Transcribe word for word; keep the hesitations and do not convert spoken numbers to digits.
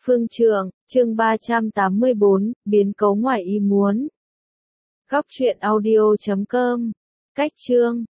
Phương Trượng, chương ba trăm tám mươi bốn, biến cố ngoài ý muốn. Góc truyện audio chấm com. Cách chương